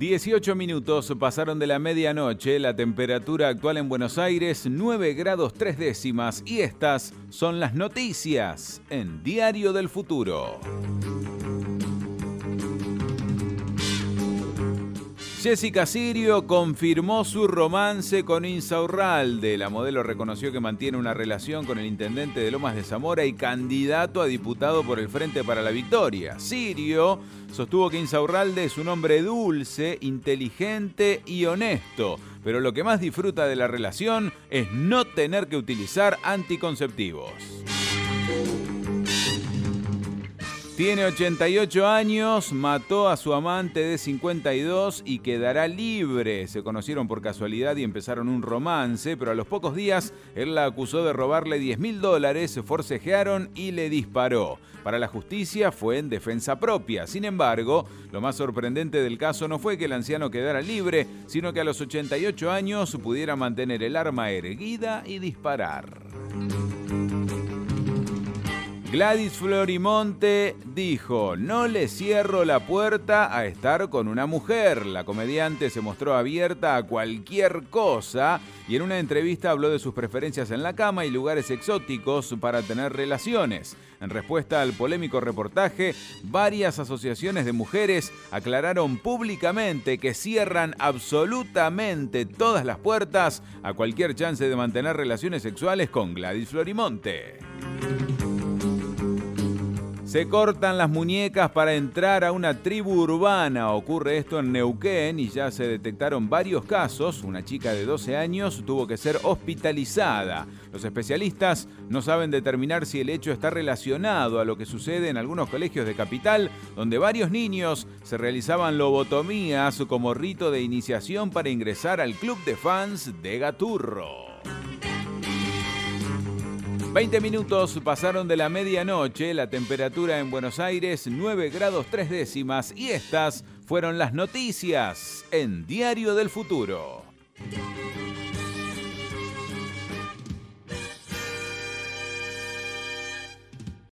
18 minutos pasaron de la medianoche, la temperatura actual en Buenos Aires 9 grados 3 décimas y estas son las noticias en Diario del Futuro. Jessica Sirio confirmó su romance con Insaurralde. La modelo reconoció que mantiene una relación con el intendente de Lomas de Zamora y candidato a diputado por el Frente para la Victoria. Sirio sostuvo que Insaurralde es un hombre dulce, inteligente y honesto, pero lo que más disfruta de la relación es no tener que utilizar anticonceptivos. Tiene 88 años, mató a su amante de 52 y quedará libre. Se conocieron por casualidad y empezaron un romance, pero a los pocos días él la acusó de robarle $10.000, se forcejearon y le disparó. Para la justicia fue en defensa propia. Sin embargo, lo más sorprendente del caso no fue que el anciano quedara libre, sino que a los 88 años pudiera mantener el arma erguida y disparar. Gladys Florimonte dijo: no le cierro la puerta a estar con una mujer. La comediante se mostró abierta a cualquier cosa y en una entrevista habló de sus preferencias en la cama y lugares exóticos para tener relaciones. En respuesta al polémico reportaje, varias asociaciones de mujeres aclararon públicamente que cierran absolutamente todas las puertas a cualquier chance de mantener relaciones sexuales con Gladys Florimonte. Se cortan las muñecas para entrar a una tribu urbana. Ocurre esto en Neuquén y ya se detectaron varios casos. Una chica de 12 años tuvo que ser hospitalizada. Los especialistas no saben determinar si el hecho está relacionado a lo que sucede en algunos colegios de Capital, donde varios niños se realizaban lobotomías como rito de iniciación para ingresar al club de fans de Gaturro. 20 minutos pasaron de la medianoche, la temperatura en Buenos Aires 9 grados 3 décimas y estas fueron las noticias en Diario del Futuro.